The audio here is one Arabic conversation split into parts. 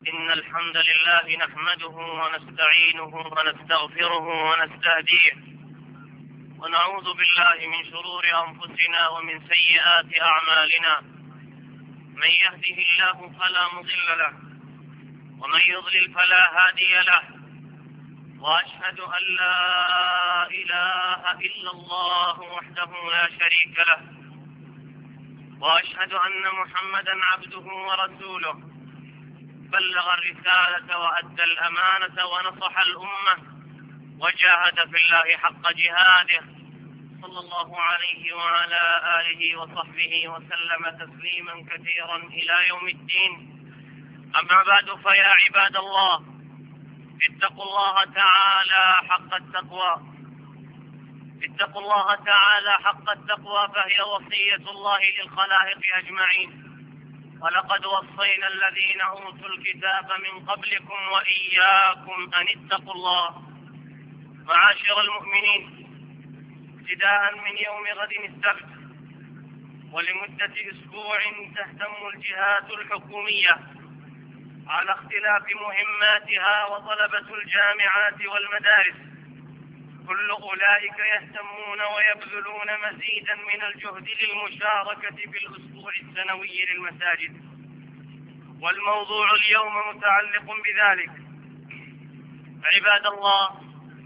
إن الحمد لله نحمده ونستعينه ونستغفره ونستهديه، ونعوذ بالله من شرور أنفسنا ومن سيئات أعمالنا. من يهده الله فلا مضل له، ومن يضلل فلا هادي له. وأشهد أن لا إله إلا الله وحده لا شريك له، وأشهد أن محمدا عبده ورسوله، بلغ الرسالة وأدى الأمانة ونصح الأمة وجاهد في الله حق جهاده، صلى الله عليه وعلى آله وصحبه وسلم تسليما كثيرا إلى يوم الدين. أما بعد، فيا عباد الله، اتقوا الله تعالى حق التقوى. اتقوا الله تعالى حق التقوى، فهي وصية الله للخلائق أجمعين. ولقد وصينا الذين أوتوا الكتاب من قبلكم وإياكم أن اتقوا الله. معاشر المؤمنين، ابتداء من يوم غد السبت ولمدة أسبوع تهتم الجهات الحكومية على اختلاف مهماتها وطلبة الجامعات والمدارس، كل أولئك يهتمون ويبذلون مزيدا من الجهد للمشاركة في الأسبوع السنوي للمساجد. والموضوع اليوم متعلق بذلك. عباد الله،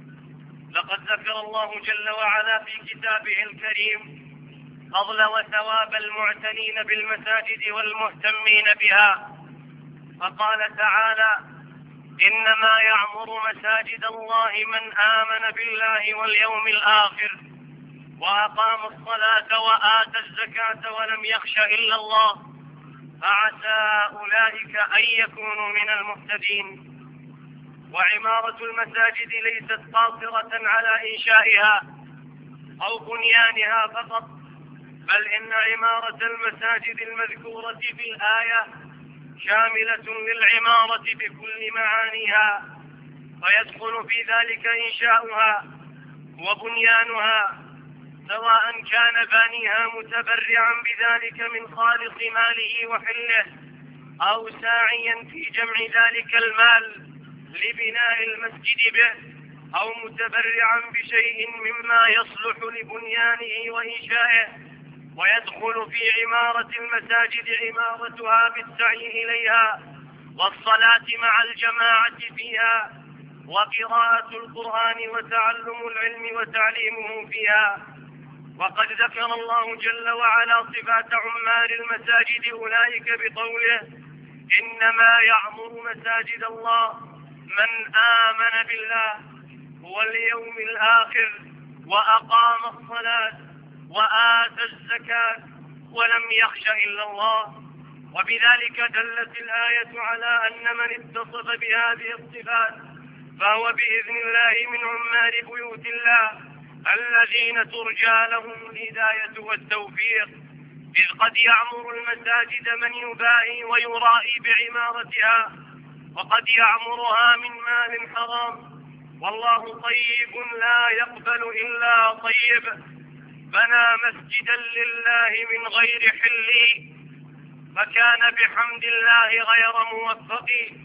لقد ذكر الله جل وعلا في كتابه الكريم فضل وثواب المعتنين بالمساجد والمهتمين بها، فقال تعالى: إنما يعمر مساجد الله من آمن بالله واليوم الآخر وأقام الصلاة وآتى الزكاة ولم يخش إلا الله، فعسى أولئك أن يكونوا من المهتدين. وعمارة المساجد ليست قاصرة على إنشائها أو بنيانها فقط، بل إن عمارة المساجد المذكورة في الآية شاملة للعمارة بكل معانيها، فيدخل في ذلك إنشاؤها وبنيانها، سواء كان بانيها متبرعا بذلك من خالص ماله وحله، أو ساعيا في جمع ذلك المال لبناء المسجد به، أو متبرعا بشيء مما يصلح لبنيانه وإنشائه. ويدخل في عمارة المساجد عمارتها بالسعي إليها والصلاة مع الجماعة فيها، وقراءة القرآن وتعلم العلم وتعليمه فيها. وقد ذكر الله جل وعلا صفات عمار المساجد أولئك بقوله: إنما يعمر مساجد الله من آمن بالله واليوم الآخر وأقام الصلاة وآتى الزكاة ولم يخش إلا الله. وبذلك دلت الآية على أن من اتصف بهذه الصفات فهو بإذن الله من عمار بيوت الله الذين ترجى لهم الهداية والتوفيق، إذ قد يعمر المساجد من يباهي ويرائي بعمارتها، وقد يعمرها من مال حرام، والله طيب لا يقبل إلا طيب. بنى مسجدا لله من غير حله فكان بحمد الله غير موفق،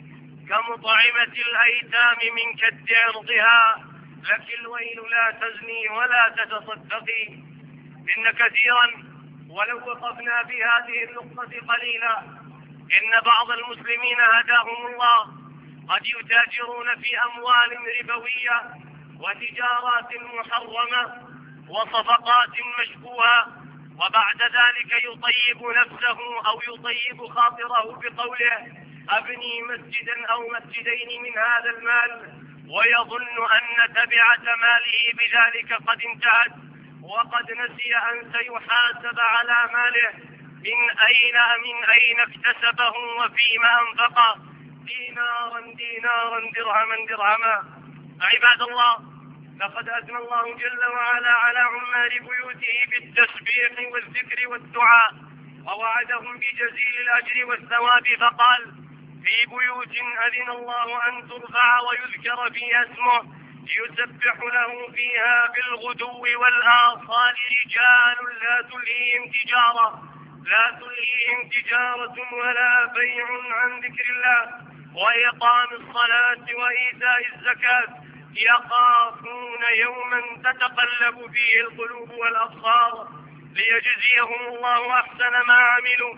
كمطعمة الأيتام من كد عرضها، لك الويل لا تزني ولا تتصدقي. إن كثيرا، ولو وقفنا في هذه النقطة قليلا، إن بعض المسلمين هداهم الله قد يتاجرون في أموال ربوية وتجارات محرمة وصفقات مشبوهة، وبعد ذلك يطيب نفسه أو يطيب خاطره بقوله: أبني مسجدا أو مسجدين من هذا المال، ويظن أن تبعة ماله بذلك قد انتهت، وقد نسي أن سيحاسب على ماله من أين اكتسبه وفيما أنفقه، دينارا درهما. عباد الله، لقد أثنى الله جل وعلا على عمار بيوته بالتسبيح والذكر والدعاء، ووعدهم بجزيل الأجر والثواب، فقال: في بيوت أذن الله أن ترفع ويذكر فيها اسمه يسبح له فيها بالغدو والآصال رجال لا تلهيهم تجارة ولا بيع عن ذكر الله وإقام الصلاة وإيتاء الزكاة يخافون يوما تتقلب فيه القلوب والأبصار ليجزيهم الله أحسن ما عملوا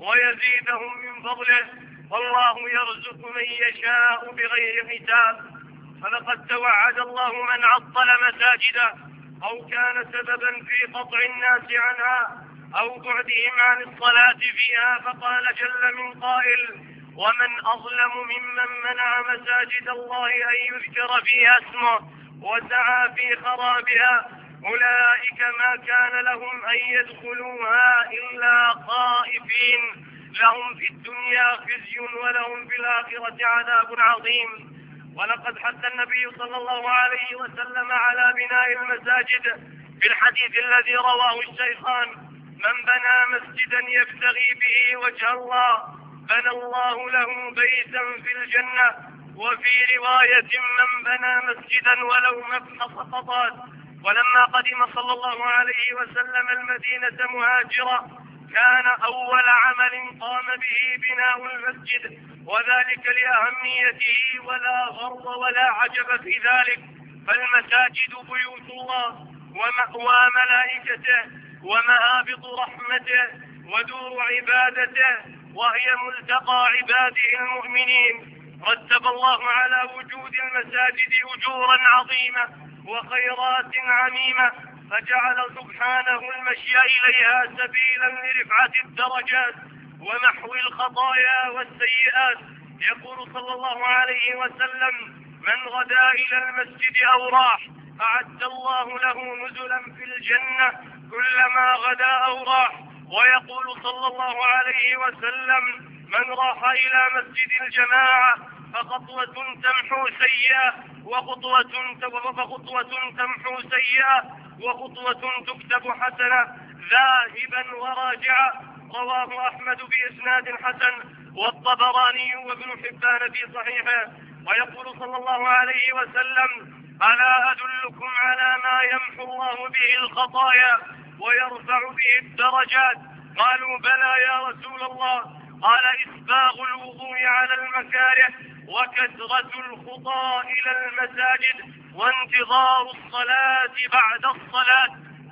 ويزيدهم من فضله، والله يرزق من يشاء بغير حساب. فلقد توعد الله من عطل مساجده أو كان سببا في قطع الناس عنها أو بعدهم عن الصلاة فيها، فقال جل من قائل: ومن أظلم ممن منع مساجد الله أن يذكر فيها اسمه وسعى في خرابها، أولئك ما كان لهم أن يدخلوها إلا خائفين، لهم في الدنيا خزي ولهم في الآخرة عذاب عظيم. ولقد حث النبي صلى الله عليه وسلم على بناء المساجد في الحديث الذي رواه الشيخان: من بنى مسجدا يبتغي به وجه الله بنى الله له بيتا في الجنة. وفي رواية: من بنى مسجدا ولو مبحث خطات. ولما قدم صلى الله عليه وسلم المدينة مهاجرا كان أول عمل قام به بناء المسجد، وذلك لأهميته، ولا غرض ولا عجب في ذلك، فالمساجد بيوت الله ومأوى ملائكته ومهابط رحمته ودور عبادته، وهي ملتقى عباده المؤمنين. رتب الله على وجود المساجد أجورا عظيمة وخيرات عميمة، فجعل سبحانه المشي إليها سبيلا لرفعة الدرجات ومحو الخطايا والسيئات. يقول صلى الله عليه وسلم: من غدا إلى المسجد أو راح أعد الله له نزلا في الجنة كلما غدا أو راح. ويقول صلى الله عليه وسلم: من راح إلى مسجد الجماعة فخطوة تمحو سيئة وخطوة تمحو سيئة وخطوة تكتب حسنة ذاهبا وراجعة. رواه أحمد بإسناد حسن والطبراني وابن حبان في صحيحه. ويقول صلى الله عليه وسلم: ألا أدلكم على ما يمحو الله به الخطايا ويرفع به الدرجات؟ قالوا: بلى يا رسول الله. قال: إسباغ الوضوء على المكاره وكثرة الخطى إلى المساجد وانتظار الصلاة بعد الصلاة،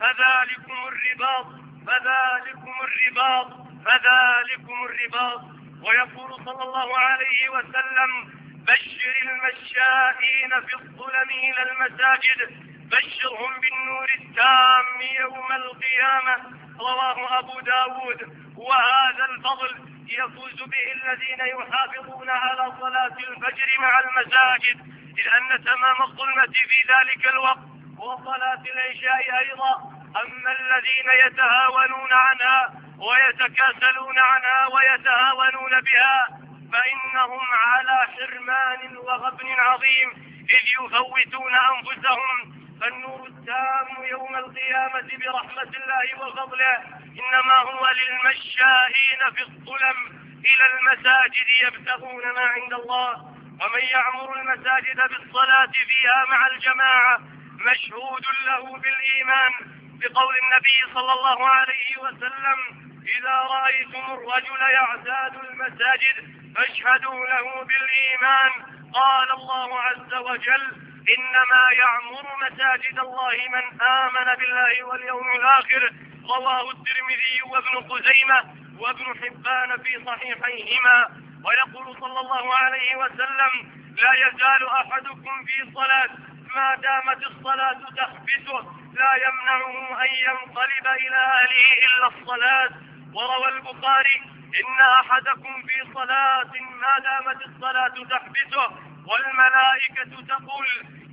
فذلكم الرباط. ويقول صلى الله عليه وسلم: بشر المشائين في الظلم إلى المساجد بشرهم بالنور التام يوم القيامة. رواه أبو داود. وهذا الفضل يفوز به الذين يحافظون على صلاة الفجر مع المساجد، إذ أن تمام الظلمة في ذلك الوقت وصلاة العشاء أيضا. أما الذين يتهاونون عنها ويتكاسلون عنها ويتهاونون بها فإنهم على حرمان وغبن عظيم، إذ يفوتون أنفسهم. فالنور التام يوم القيامة برحمة الله وفضله إنما هو للمشائين في الظلم إلى المساجد يبتغون ما عند الله. ومن يعمر المساجد بالصلاة فيها مع الجماعة مشهود له بالإيمان، بقول النبي صلى الله عليه وسلم: إذا رأيتم الرجل يعتاد المساجد فاشهدوا له بالإيمان. قال الله عز وجل: إنما يعمر مساجد الله من آمن بالله واليوم الآخر. رواه الترمذي وابن خزيمة وابن حبان في صحيحيهما. ويقول صلى الله عليه وسلم: لا يزال أحدكم في صلاة ما دامت الصلاة تحبسه لا يمنعه أن ينقلب إلى أهله إلا الصلاة. وروى البخاري: إن أحدكم في صلاة ما دامت الصلاة تحبسه والملائكة تقول: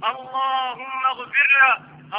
اللهم اغفر له،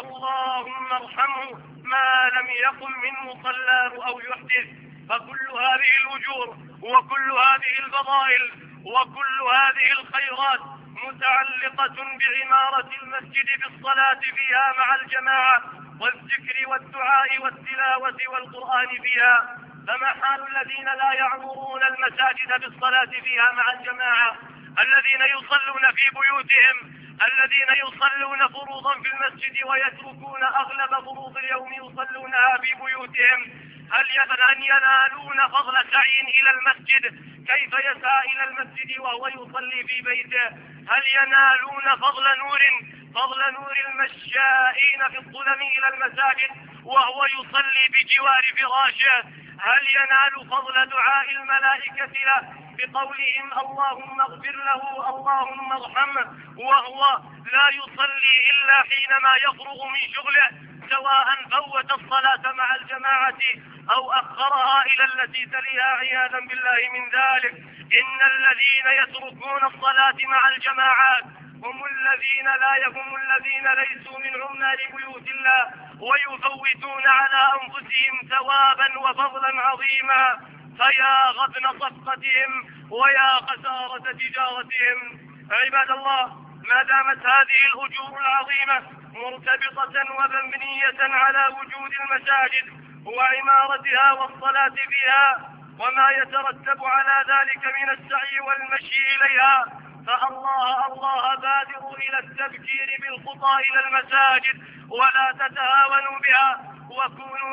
اللهم ارحمه، ما لم يقم من مصلاه أو يحدث. فكل هذه الأجور وكل هذه الفضائل وكل هذه الخيرات متعلقة بعمارة المسجد بالصلاة فيها مع الجماعة والذكر والدعاء والتلاوة والقرآن فيها. فما حال الذين لا يعمرون المساجد بالصلاة فيها مع الجماعة؟ الذين يصلون في بيوتهم، الذين يصلون فروضا في المسجد ويتركون أغلب فروض اليوم يصلونها في بيوتهم، هل أن ينالون فضل سعي إلى المسجد كيف يسعى إلى المسجد وهو يصلي في بيته؟ هل ينالون فضل نور المشائين في الظلم إلى المساجد وهو يصلي بجوار فراشه؟ هل ينال فضل دعاء الملائكة له بقولهم اللهم اغفر له اللهم ارحمه وهو لا يصلي إلا حينما يفرغ من شغله، سواء فوت الصلاة مع الجماعة أو أخرها إلى التي تليها عياذا بالله من ذلك؟ إن الذين يتركون الصلاة مع الجماعات هم الذين ليسوا من عمال بيوت الله ويفوتون على أنفسهم ثوابا وفضلا عظيما، فيا غبن صفقتهم ويا خسارة تجارتهم. عباد الله، ما دامت هذه الأجور العظيمة مرتبطة ومبنية على وجود المساجد وعمارتها والصلاة فيها وما يترتب على ذلك من السعي والمشي إليها، فالله بادروا إلى التبكير بالخطى إلى المساجد ولا تتهاونوا بها وكونوا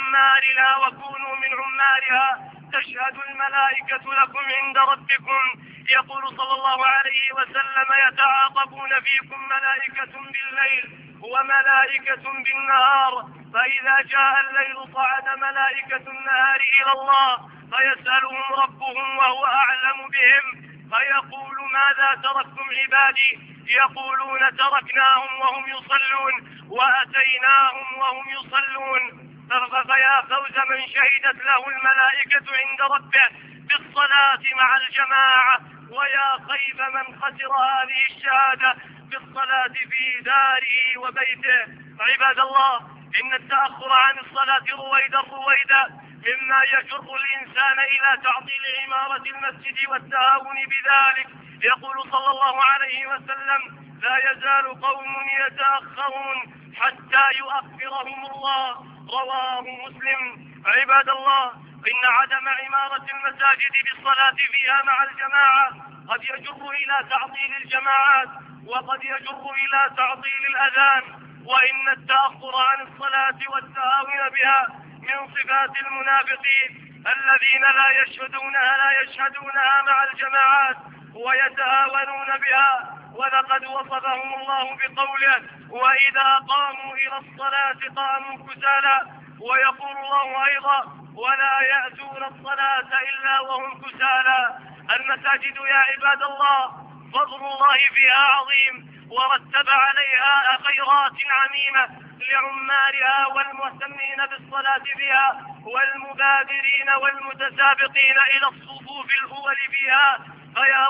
من عمارها تشهد الملائكة لكم عند ربكم. يقول صلى الله عليه وسلم يتعاقبون فيكم ملائكة بالليل وملائكة بالنهار، فإذا جاء الليل صعد ملائكة النهار إلى الله فيسألهم ربهم وهو أعلم بهم فيقول ماذا تركتم عبادي؟ يقولون تركناهم وهم يصلون وأتيناهم وهم يصلون. فيا فوز من شهدت له الملائكة عند ربه بالصلاة مع الجماعة، ويا خيب من خسر هذه الشهادة بالصلاة في داره وبيته. عباد الله، إن التأخر عن الصلاة رويدا مما يجر الإنسان إلى تعطيل عمارة المسجد والتهاون بذلك. يقول صلى الله عليه وسلم لا يزال قوم يتأخرون حتى يؤخرهم الله، رواه مسلم. عباد الله، إن عدم عمارة المساجد بالصلاة فيها مع الجماعة قد يجر إلى تعطيل الجماعات وقد يجر إلى تعطيل الأذان، وإن التأخر عن الصلاة والتهاون بها من صفات المنافقين الذين لا يشهدونها مع الجماعات ويتهاونون بها. ولقد وصفهم الله بقوله وإذا قاموا إلى الصلاة قاموا كسالى، ويقول الله أيضا ولا يأتون الصلاة إلا وهم كسالى. المساجد يا عباد الله فضل الله فيها عظيم ورتب عليها خيرات عميمة لعمارها والمهتمين بالصلاة فيها والمبادرين والمتسابقين إلى الصفوف الأول فيها، فيا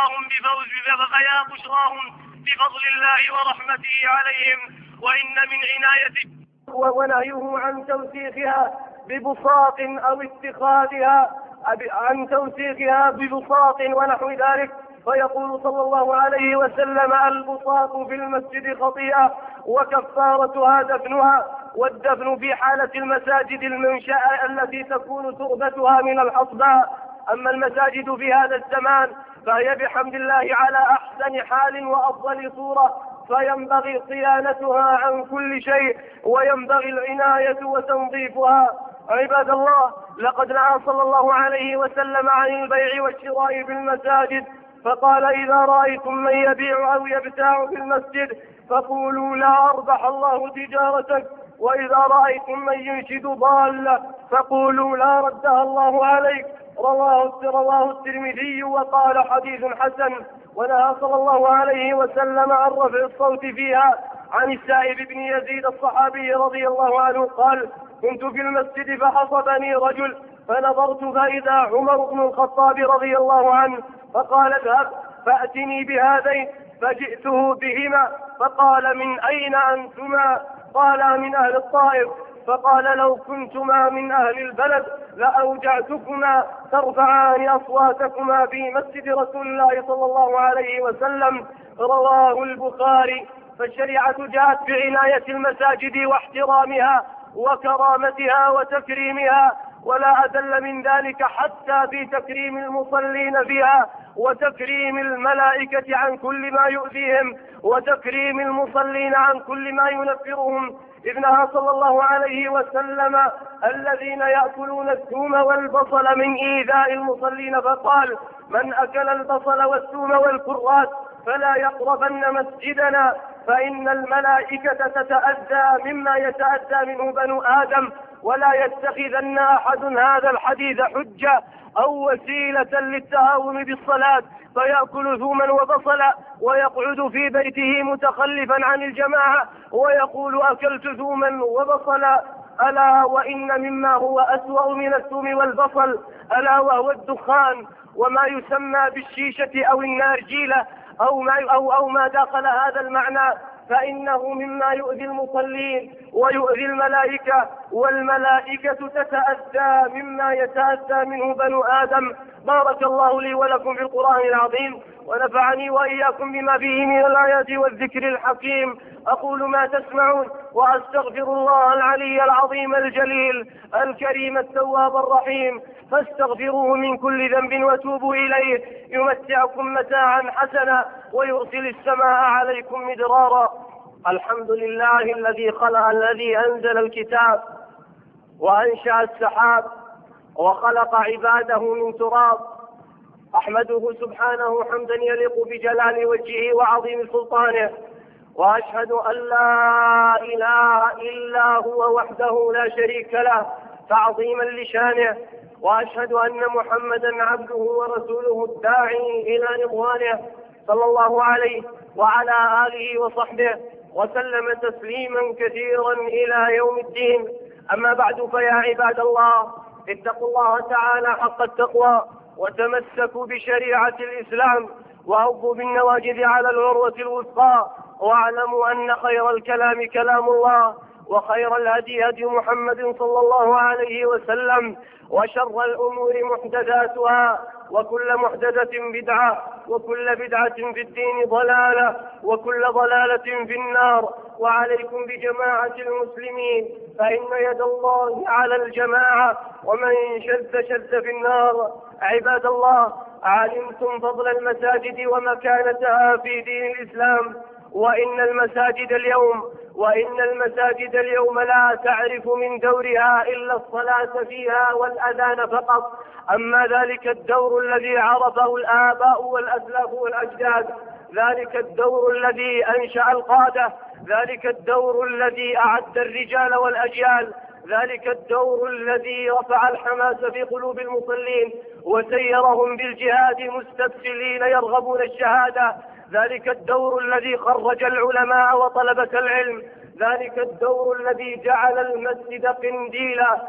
بشراهم بفضل الله ورحمته عليهم. وإن من عنايته ونهيه عن توسيخها ببساط أو اتخاذها عن توسيخها ببساط ونحو ذلك. فيقول صلى الله عليه وسلم البساط في المسجد خطيئة وكفارتها دفنها، والدفن في حالة المساجد المنشأة التي تكون تربتها من الحصباء. أما المساجد في هذا الزمان فهي بحمد الله على أحسن حال وأفضل صورة، فينبغي صيانتها عن كل شيء وينبغي العناية وتنظيفها. عباد الله، لقد نهى صلى الله عليه وسلم عن البيع والشراء في المساجد، فقال إذا رأيتم من يبيع أو يبتاع في المسجد فقولوا لا أربح الله تجارتك، وإذا رأيتم من ينشد ضالة فقولوا لا ردها الله عليك. رواه الترمذي وقال حديث حسن. ونهى صلى الله عليه وسلم عن رفع الصوت فيها. عن السائب بن يزيد الصحابي رضي الله عنه قال كنت في المسجد فحصبني رجل فنظرت فإذا عمر بن الخطاب رضي الله عنه، فقال اذهب فأتني بهذين، فجئته بهما فقال من أين أنتما؟ قال من أهل الطائف. فقال لو كنتما من أهل البلد لأوجعتكما ترفعان أصواتكما في مسجد رسول الله صلى الله عليه وسلم. رواه البخاري. فالشريعة جاءت بعناية المساجد واحترامها وكرامتها وتكريمها ولا أدل من ذلك حتى في تكريم المصلين فيها وتكريم الملائكة عن كل ما يؤذيهم وتكريم المصلين عن كل ما ينفرهم. إذ نهى صلى الله عليه وسلم الذين يأكلون الثوم والبصل من إيذاء المصلين، فقال: من أكل البصل والثوم والكرات فلا يقربن مسجدنا، فإن الملائكة تتأذى مما يتأذى منه بنو آدم، ولا يتخذن أحد هذا الحديث حجة أو وسيلة للتهاون بالصلاة فيأكل ثوما وبصلا ويقعد في بيته متخلفا عن الجماعة ويقول: أكلت ثوما وبصلا. ألا وإن مما هو أسوأ من الثوم والبصل ألا وهو الدخان وما يسمى بالشيشة أو النارجيلة أو ما داخل هذا المعنى، فإنه مما يؤذي المصلين ويؤذي الملائكة، والملائكة تتأذى مما يتأذى منه بنو آدم. بارك الله لي ولكم في القرآن العظيم، ونفعني وإياكم بما فيه من الآيات والذكر الحكيم. أقول ما تسمعون وأستغفر الله العلي العظيم الجليل الكريم التواب الرحيم، فاستغفروه من كل ذنب وتوبوا إليه يمتعكم متاعا حسنا ويرسل السماء عليكم مدرارا. الحمد لله الذي أنزل الكتاب وأنشأ السحاب وخلق عباده من تراب. أحمده سبحانه حمدا يليق بجلال وجهه وعظيم سلطانه، وأشهد أن لا إله إلا هو وحده لا شريك له تعظيما لشانه، وأشهد أن محمدا عبده ورسوله الداعي إلى رضوانه، صلى الله عليه وعلى آله وصحبه وسلم تسليما كثيرا إلى يوم الدين. أما بعد، فيا عباد الله، اتقوا الله تعالى حق التقوى وتمسكوا بشريعة الإسلام وعضوا بالنواجذ على العروة الوثقى، واعلموا أن خير الكلام كلام الله، وخير الهدي هدي محمد صلى الله عليه وسلم، وشر الأمور محدثاتها، وكل محدثة بدعة، وكل بدعة في الدين ضلالة، وكل ضلالة في النار. وعليكم بجماعة المسلمين، فإن يد الله على الجماعة، ومن شذ في النار. عباد الله، علمتم فضل المساجد ومكانتها في دين الإسلام، وإن المساجد اليوم لا تعرف من دورها إلا الصلاة فيها والأذان فقط. أما ذلك الدور الذي عرفه الآباء والأسلاف والأجداد، ذلك الدور الذي أنشأ القادة، ذلك الدور الذي أعد الرجال والأجيال، ذلك الدور الذي رفع الحماس في قلوب المصلين وسيرهم بالجهاد مستبسلين يرغبون الشهادة، ذلك الدور الذي خرج العلماء وطلبة العلم، ذلك الدور الذي جعل المسجد قنديلا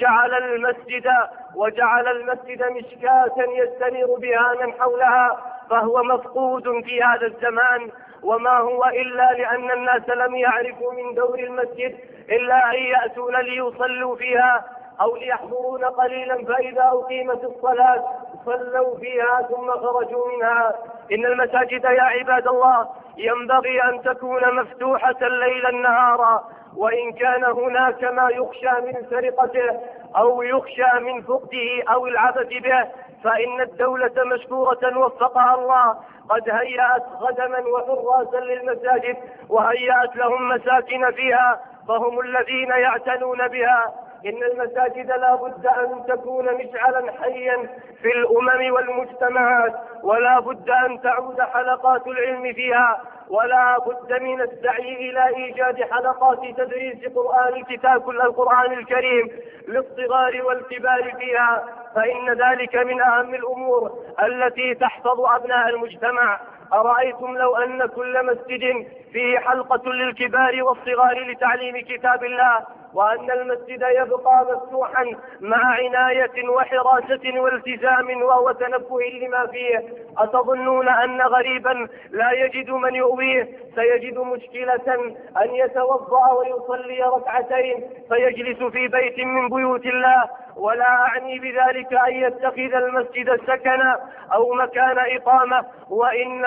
وجعل المسجد مشكاة يستنير بها من حولها، فهو مفقود في هذا الزمان. وما هو إلا لأن الناس لم يعرفوا من دور المسجد إلا أن يأتون ليصلوا فيها أو ليحضرون قليلا، فإذا أقيمت الصلاة صلوا فيها ثم خرجوا منها. إن المساجد يا عباد الله ينبغي أن تكون مفتوحة ليلا نهارا، وإن كان هناك ما يخشى من سرقته أو يخشى من فقده أو العبث به، فإن الدولة مشكورة وفقها الله قد هيأت خدما وحراسا للمساجد وهيأت لهم مساكن فيها، فهم الذين يعتنون بها. إن المساجد لا بد أن تكون مشعلا حيا في الأمم والمجتمعات، ولا بد أن تعود حلقات العلم فيها، ولا بد من السعي إلى إيجاد حلقات تدريس القرآن الكريم للصغار والكبار فيها، فإن ذلك من أهم الأمور التي تحفظ أبناء المجتمع. أرأيتم لو أن كل مسجد فيه حلقة للكبار والصغار لتعليم كتاب الله، وأن المسجد يبقى مفتوحا مع عناية وحراسة والتزام وتنبه لما فيه، أتظنون أن غريبا لا يجد من يؤويه سيجد مشكلة أن يتوضأ ويصلي ركعتين فيجلس في بيت من بيوت الله؟ ولا أعني بذلك أن يتخذ المسجد سكنا أو مكان إقامة، وإنما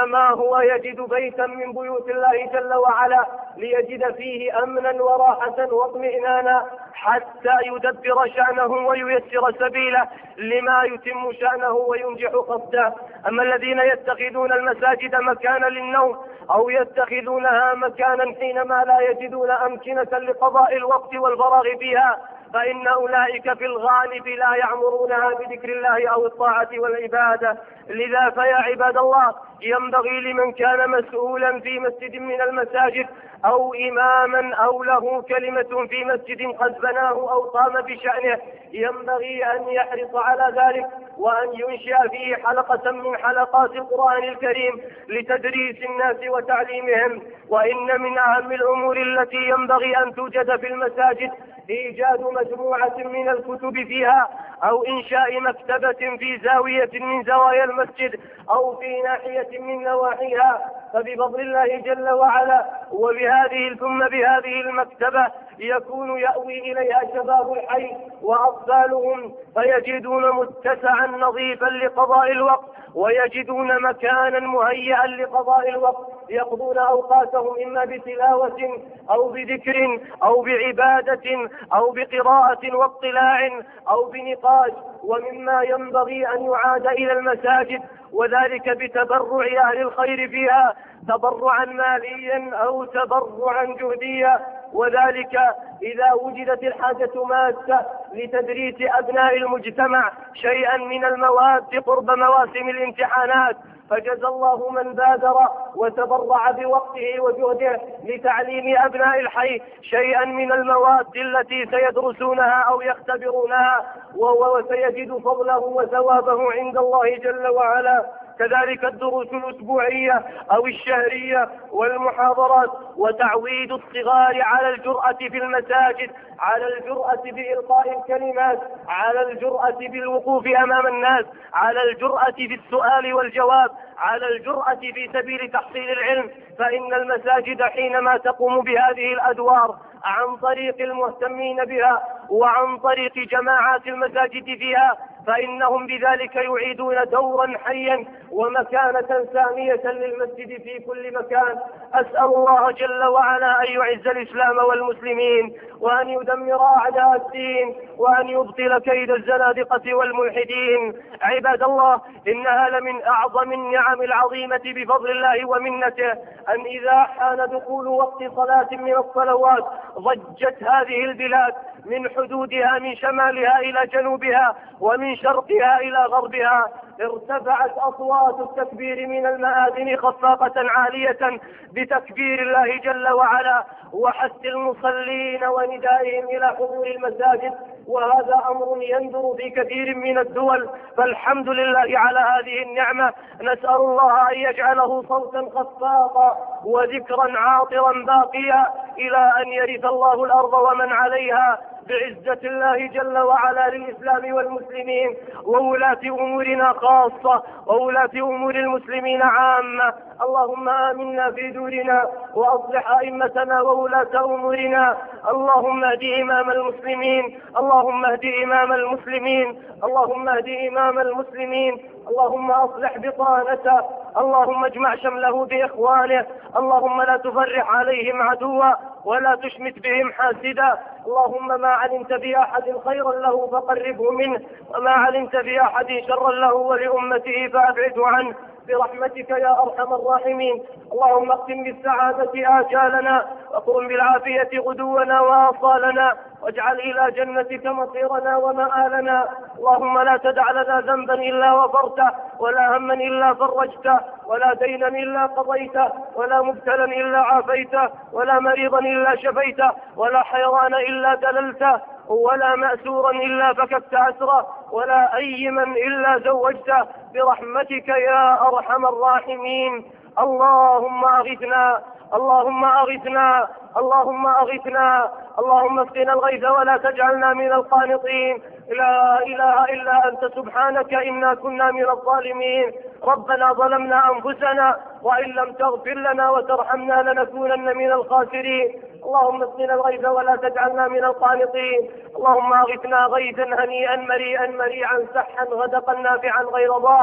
إنما هو يجد بيتا من بيوت الله جل وعلا ليجد فيه أمنا وراحة واطمئنانا حتى يدبر شأنه وييسر سبيله لما يتم شأنه وينجح قصده. أما الذين يتخذون المساجد مكانا للنوم أو يتخذونها مكانا حينما لا يجدون أمكنة لقضاء الوقت والفراغ فيها فإن أولئك في الغالب لا يعمرونها بذكر الله أو الطاعة والعبادة. لذا فيا عباد الله ينبغي لمن كان مسؤولا في مسجد من المساجد أو إماما أو له كلمة في مسجد قد بناه أو قام بشأنه ينبغي أن يحرص على ذلك وأن ينشئ فيه حلقة من حلقات القرآن الكريم لتدريس الناس وتعليمهم. وإن من أهم الأمور التي ينبغي أن توجد في المساجد إيجاد مجموعة من الكتب فيها أو إنشاء مكتبة في زاوية من زوايا المسجد أو في ناحية من نواحيها. فبفضل الله جل وعلا وبهذه ثم بهذه المكتبة يكون يأوي إليها شباب الحي وأطفالهم فيجدون متسعا نظيفا لقضاء الوقت ويجدون مكانا مهيئا لقضاء الوقت يقضون أوقاتهم إما بتلاوة أو بذكر أو بعبادة أو بقراءة واطلاع أو بنقاش. ومما ينبغي أن يعاد إلى المساجد وذلك بتبرع أهل الخير فيها تبرعا ماليا أو تبرعا جهديا، وذلك إذا وجدت الحاجة ماسة لتدريس أبناء المجتمع شيئا من المواد قرب مواسم الامتحانات فجزى الله من بادر وتبرع بوقته وجهده لتعليم أبناء الحي شيئا من المواد التي سيدرسونها أو يختبرونها وسيجد فضله وثوابه عند الله جل وعلا. كذلك الدروس الأسبوعية أو الشهرية والمحاضرات وتعويد الصغار على الجرأة في المساجد، على الجرأة بإلقاء الكلمات، على الجرأة بالوقوف أمام الناس، على الجرأة في السؤال والجواب، على الجرأة في سبيل تحصيل العلم. فإن المساجد حينما تقوم بهذه الأدوار عن طريق المهتمين بها وعن طريق جماعات المساجد فيها فإنهم بذلك يعيدون دورا حيا ومكانة سامية للمسجد في كل مكان. أسأل الله جل وعلا أن يعز الإسلام والمسلمين وأن يدمر أعداء الدين وأن يبطل كيد الزنادقة والملحدين. عباد الله إنها لمن أعظم النعم العظيمة بفضل الله ومنته أن إذا حان دخول وقت صلاة من الصلوات ضجت هذه البلاد من حدودها من شمالها إلى جنوبها ومن شرقها إلى غربها ارتفعت أصوات التكبير من المآذن خفاقة عالية بتكبير الله جل وعلا وحث المصلين وندائهم إلى حضور المساجد، وهذا أمر يندر في كثير من الدول، فالحمد لله على هذه النعمة. نسأل الله أن يجعله صوتا خفاقا وذكرا عاطرا باقيا إلى أن يرث الله الأرض ومن عليها بعزة الله جل وعلا للإسلام والمسلمين وولاة أمورنا خاصة وولاة أمور المسلمين عامة. اللهم آمنا في دورنا وأصلح أئمتنا وولاة أمورنا. اللهم اهد إمام المسلمين، اللهم اهد إمام المسلمين، اللهم اهد إمام المسلمين، اللهم أصلح بطانته، اللهم اجمع شمله بإخوانه، اللهم لا تفرح عليهم عدوا ولا تشمت بهم حاسدا. اللهم ما علمت بأحد خيرا له فقربه منه وما علمت بأحد شرا له ولأمته فأبعده عنه برحمتك يا أرحم الراحمين. اللهم اختم بالسعادة آجالنا وقم بالعافية غدونا وآصالنا واجعل إلى جنتك مصيرنا ومآلنا. اللهم لا تدع لنا ذنبا إلا غفرته ولا هما إلا فرجته ولا دينا إلا قضيته ولا مبتلا إلا عافيته ولا مريضا إلا شفيته ولا حيران إلا دللته ولا مأسورا إلا فككت أسره ولا أيما إلا زوجته برحمتك يا أرحم الراحمين. اللهم أغثنا، اللهم أغثنا، اللهم أغثنا، اللهم اسقنا الغيث ولا تجعلنا من القانطين. لا إله إلا أنت سبحانك إنا كنا من الظالمين. ربنا ظلمنا أنفسنا وإن لم تغفر لنا وترحمنا لنكونن من الخاسرين. اللهم اسقنا الغيث ولا تجعلنا من القانطين. اللهم أغثنا غيثا هنيئا مريئا مريعا سحا غدقا نافعا غير ضار.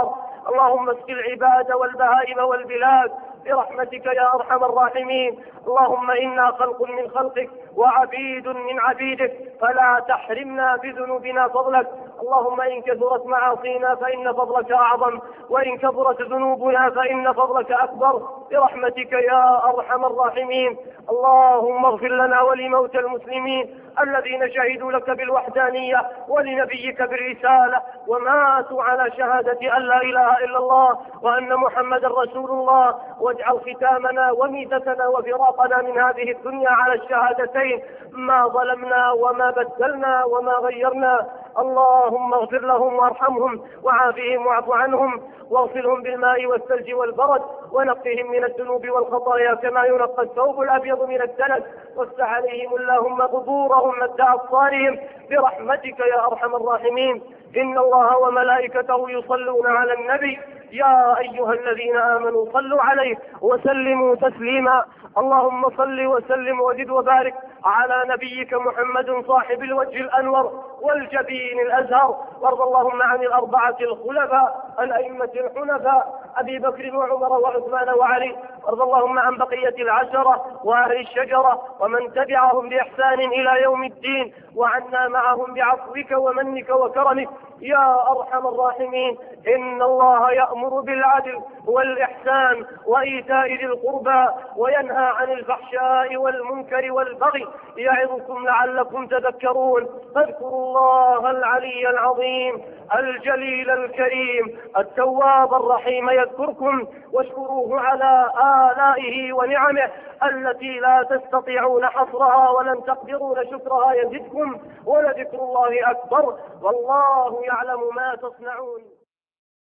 اللهم اسق العباد والبهائم والبلاد برحمتك يا أرحم الراحمين. اللهم إنا خلق من خلقك وعبيد من عبيدك، فلا تحرمنا بذنوبنا فضلك. اللهم إن كثرت معاصينا فإن فضلك أعظم، وإن كثرت ذنوبنا فإن فضلك أكبر، برحمتك يا أرحم الراحمين. اللهم اغفر لنا ولموتى المسلمين الذين شهدوا لك بالوحدانية ولنبيك بالرسالة وماتوا على شهادة أن لا إله إلا الله وأن محمدا رسول الله، واجعل ختامنا وميتتنا وفراقنا من هذه الدنيا على الشهادتين، ما ظلمنا وما بدلنا وما غيرنا. اللهم اغفر لهم وارحمهم وعافهم واعف عنهم واغسلهم بالماء والثلج والبرد ونقهم من الذنوب والخطايا كما ينقى الثوب الأبيض من الدنس، وافتح عليهم اللهم قبورهم مد أبصارهم برحمتك يا أرحم الراحمين. إن الله وملائكته يصلون على النبي يا أيها الذين آمنوا صلوا عليه وسلموا تسليما. اللهم صل وسلم وزد وبارك على نبيك محمد صاحب الوجه الأنور والجبين الأزهر، وارض اللهم عن الأربعة الخلفاء الأئمة الحنفاء أبي بكر وعمر وعثمان وعلي، وارض اللهم عن بقية العشرة وأهل الشجرة ومن تبعهم بإحسان إلى يوم الدين، وعنا معهم بعفوك ومنك وكرمك يا أرحم الراحمين. إن الله يأمر بالعدل والإحسان وإيتاء ذي القربى وينهى عن الفحشاء والمنكر والبغي، يعظكم لعلكم تذكرون. فاذكروا الله العلي العظيم الجليل الكريم التواب الرحيم يذكركم، واشكروه على آلائه ونعمه التي لا تستطيعون حصرها ولن تقدرون شكرها يزدكم، ولذكر الله أكبر والله يعلم ما تصنعون.